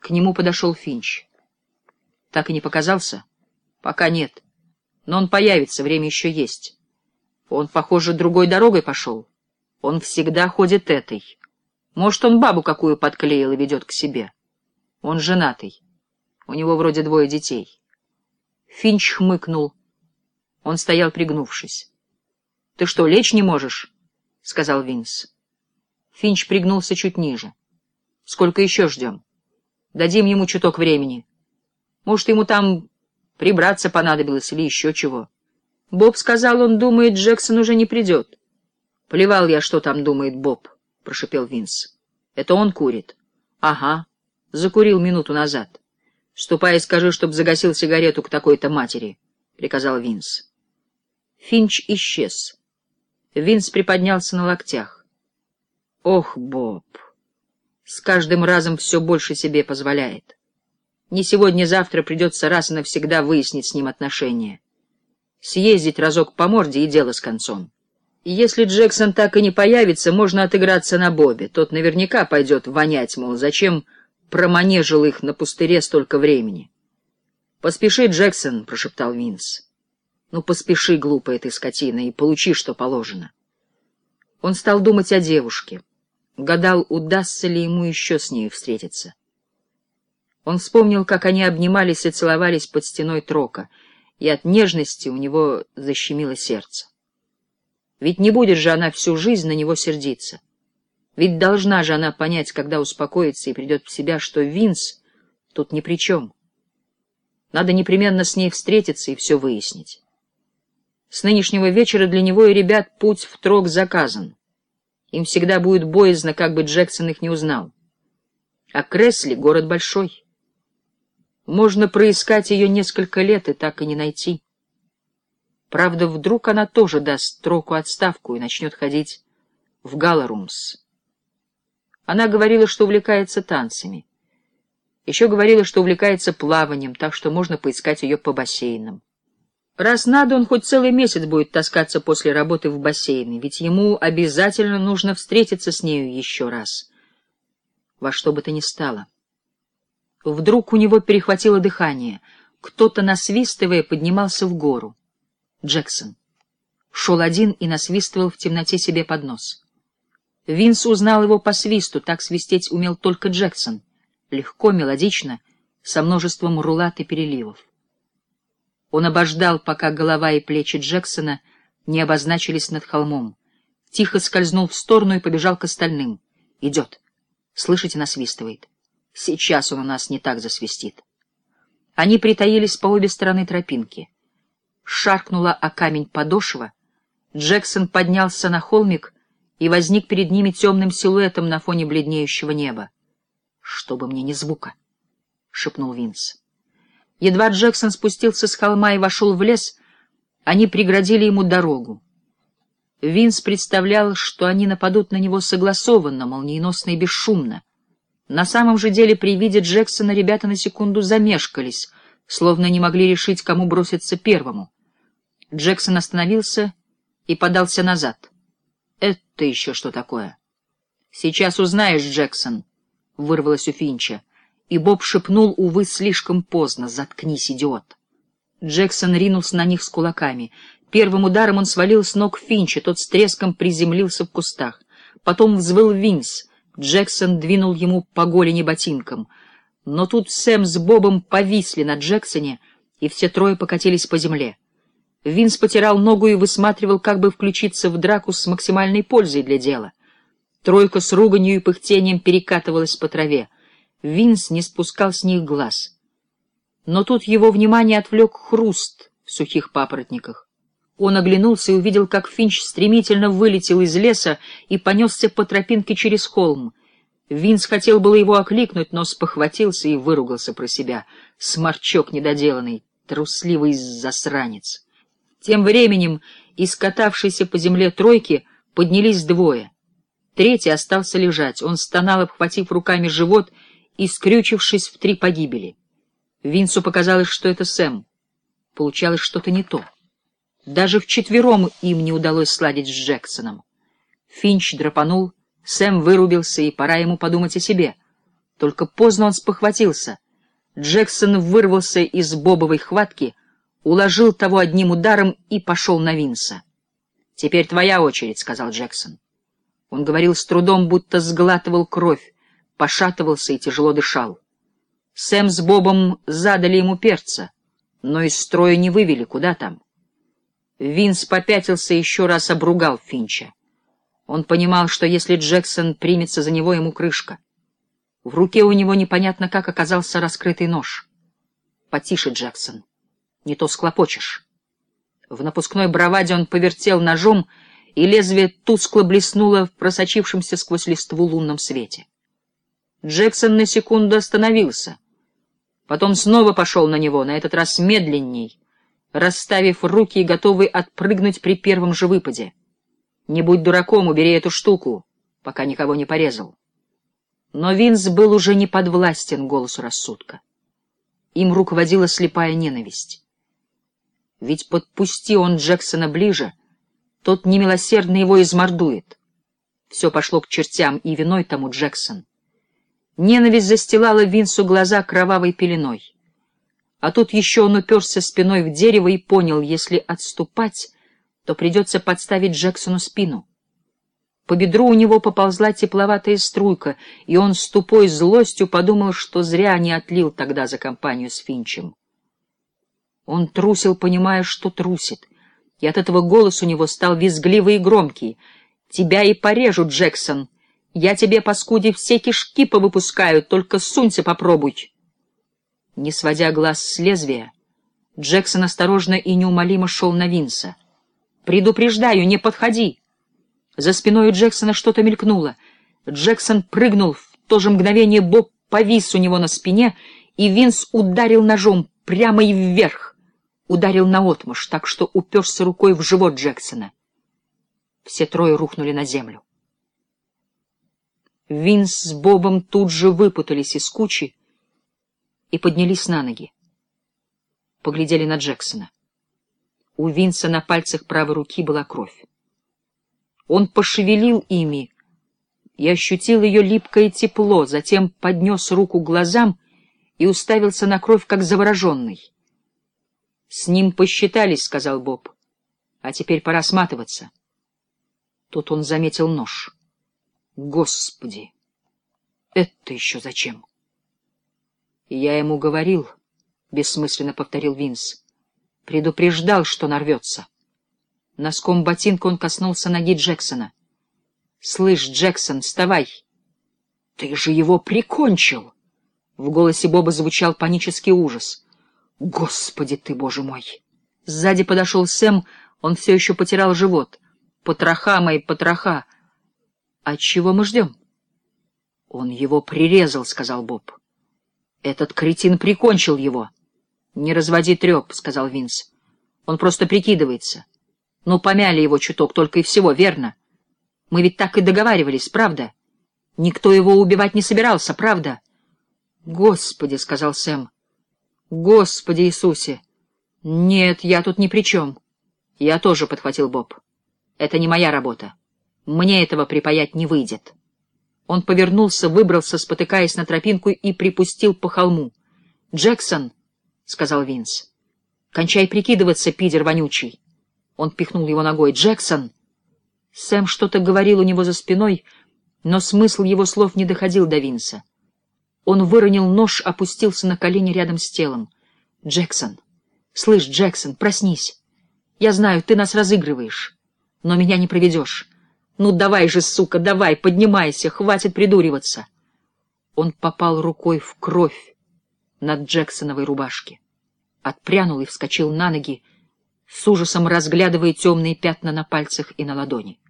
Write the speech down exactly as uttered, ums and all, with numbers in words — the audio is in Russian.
К нему подошел Финч. Так и не показался? Пока нет. Но он появится, время еще есть. Он, похоже, другой дорогой пошел. Он всегда ходит этой. Может, он бабу какую подклеил и ведет к себе. Он женатый. У него вроде двое детей. Финч хмыкнул. Он стоял, пригнувшись. — Ты что, лечь не можешь? — сказал Винс. Финч пригнулся чуть ниже. — Сколько еще ждем? Дадим ему чуток времени. Может, ему там прибраться понадобилось или еще чего. Боб сказал, он думает, Джексон уже не придет. — Плевал я, что там думает Боб, — прошипел Винс. — Это он курит. — Ага, закурил минуту назад. — Ступай и скажи, чтоб загасил сигарету к такой-то матери, — приказал Винс. Финч исчез. Винс приподнялся на локтях. — Ох, Боб! С каждым разом все больше себе позволяет. Не сегодня-завтра придется раз и навсегда выяснить с ним отношения. Съездить разок по морде и дело с концом. И если Джексон так и не появится, можно отыграться на Бобе. Тот наверняка пойдет вонять, мол, зачем проманежил их на пустыре столько времени. — Поспеши, Джексон, — прошептал Винс. — Ну, поспеши, глупая ты скотина, и получи, что положено. Он стал думать о девушке. Гадал, удастся ли ему еще с ней встретиться. Он вспомнил, как они обнимались и целовались под стеной Трока, и от нежности у него защемило сердце. Ведь не будет же она всю жизнь на него сердиться. Ведь должна же она понять, когда успокоится и придет в себя, что Винс тут ни при чем. Надо непременно с ней встретиться и все выяснить. С нынешнего вечера для него и ребят путь в Трок заказан. Им всегда будет боязно, как бы Джексон их не узнал. А Кресли — город большой. Можно проискать ее несколько лет и так и не найти. Правда, вдруг она тоже даст Троку отставку и начнет ходить в гала-румс. Она говорила, что увлекается танцами. Еще говорила, что увлекается плаванием, так что можно поискать ее по бассейнам. Раз надо, он хоть целый месяц будет таскаться после работы в бассейны, ведь ему обязательно нужно встретиться с нею еще раз. Во что бы то ни стало. Вдруг у него перехватило дыхание. Кто-то, насвистывая, поднимался в гору. Джексон. Шел один и насвистывал в темноте себе под нос. Винс узнал его по свисту, так свистеть умел только Джексон. Легко, мелодично, со множеством рулат и переливов. Он обождал, пока голова и плечи Джексона не обозначились над холмом. Тихо скользнул в сторону и побежал к остальным. Идет. Слышите, насвистывает. Сейчас он у нас не так засвистит. Они притаились по обе стороны тропинки. Шаркнула о камень подошва. Джексон поднялся на холмик и возник перед ними темным силуэтом на фоне бледнеющего неба. — Чтобы мне ни звука, — шепнул Винс. Едва Джексон спустился с холма и вошел в лес, они преградили ему дорогу. Винс представлял, что они нападут на него согласованно, молниеносно и бесшумно. На самом же деле при виде Джексона ребята на секунду замешкались, словно не могли решить, кому броситься первому. Джексон остановился и подался назад. — Это еще что такое? — Сейчас узнаешь, Джексон, — вырвалось у Финча. И Боб шепнул, увы, слишком поздно: «Заткнись, идиот!» Джексон ринулся на них с кулаками. Первым ударом он свалил с ног Финча, тот с треском приземлился в кустах. Потом взвыл Винс. Джексон двинул ему по голени ботинком. Но тут Сэм с Бобом повисли на Джексоне, и все трое покатились по земле. Винс потирал ногу и высматривал, как бы включиться в драку с максимальной пользой для дела. Тройка с руганью и пыхтением перекатывалась по траве. Винс не спускал с них глаз. Но тут его внимание отвлек хруст в сухих папоротниках. Он оглянулся и увидел, как Финч стремительно вылетел из леса и понесся по тропинке через холм. Винс хотел было его окликнуть, но спохватился и выругался про себя. Сморчок недоделанный, трусливый засранец. Тем временем из катавшейся по земле тройки поднялись двое. Третий остался лежать. Он стонал, обхватив руками живот и скрючившись в три погибели. Винсу показалось, что это Сэм. Получалось что-то не то. Даже вчетвером им не удалось сладить с Джексоном. Финч драпанул, Сэм вырубился, и пора ему подумать о себе. Только поздно он спохватился. Джексон вырвался из бобовой хватки, уложил того одним ударом и пошел на Винса. «Теперь твоя очередь», — сказал Джексон. Он говорил с трудом, будто сглатывал кровь, пошатывался и тяжело дышал. Сэм с Бобом задали ему перца, но из строя не вывели, куда там. Винс попятился и еще раз обругал Финча. Он понимал, что если Джексон примется за него, ему крышка. В руке у него непонятно как оказался раскрытый нож. «Потише, Джексон, не то склопочешь». В напускной браваде он повертел ножом, и лезвие тускло блеснуло в просочившемся сквозь листву лунном свете. Джексон на секунду остановился. Потом снова пошел на него, на этот раз медленней, расставив руки и готовый отпрыгнуть при первом же выпаде. «Не будь дураком, убери эту штуку, пока никого не порезал». Но Винс был уже не подвластен голосу рассудка. Им руководила слепая ненависть. Ведь подпусти он Джексона ближе, тот немилосердно его измордует. Все пошло к чертям, и виной тому Джексон. Ненависть застилала Винсу глаза кровавой пеленой. А тут еще он уперся спиной в дерево и понял, если отступать, то придется подставить Джексону спину. По бедру у него поползла тепловатая струйка, и он с тупой злостью подумал, что зря не отлил тогда за компанию с Финчем. Он трусил, понимая, что трусит, и от этого голос у него стал визгливый и громкий. «Тебя и порежу, Джексон! Я тебе, паскуде, все кишки повыпускаю, только сунься попробуй!» Не сводя глаз с лезвия, Джексон осторожно и неумолимо шел на Винса. «Предупреждаю, не подходи!» За спиной у Джексона что-то мелькнуло. Джексон прыгнул, в то же мгновение Боб повис у него на спине, и Винс ударил ножом прямо и вверх. Ударил наотмашь, так что уперся рукой в живот Джексона. Все трое рухнули на землю. Винс с Бобом тут же выпутались из кучи и поднялись на ноги. Поглядели на Джексона. У Винса на пальцах правой руки была кровь. Он пошевелил ими и ощутил ее липкое тепло, затем поднес руку к глазам и уставился на кровь, как завороженный. — С ним посчитались, — сказал Боб. — А теперь пора сматываться. Тут он заметил нож. — Господи! Это еще зачем? — Я ему говорил, — бессмысленно повторил Винс. — Предупреждал, что нарвется. Носком ботинка он коснулся ноги Джексона. — Слышь, Джексон, вставай! — Ты же его прикончил! В голосе Боба звучал панический ужас. — Господи ты, боже мой! Сзади подошел Сэм, он все еще потирал живот. — Потроха мои, потроха! — А чего мы ждем? — Он его прирезал, — сказал Боб. — Этот кретин прикончил его. — Не разводи треп, — сказал Винс. — Он просто прикидывается. Ну, помяли его чуток, только и всего, верно? Мы ведь так и договаривались, правда? Никто его убивать не собирался, правда? — Господи, — сказал Сэм. — Господи Иисусе! Нет, я тут ни при чем. — Я тоже, — подхватил Боб. — Это не моя работа. Мне этого припаять не выйдет. Он повернулся, выбрался, спотыкаясь на тропинку, и припустил по холму. — Джексон, — сказал Винс, — кончай прикидываться, пидор вонючий. Он пихнул его ногой. — Джексон! Сэм что-то говорил у него за спиной, но смысл его слов не доходил до Винса. Он выронил нож, опустился на колени рядом с телом. — Джексон! Слышь, Джексон, проснись! Я знаю, ты нас разыгрываешь, но меня не проведешь. Ну давай же, сука, давай, поднимайся, хватит придуриваться. Он попал рукой в кровь над Джексоновой рубашке, отпрянул и вскочил на ноги, с ужасом разглядывая темные пятна на пальцах и на ладони.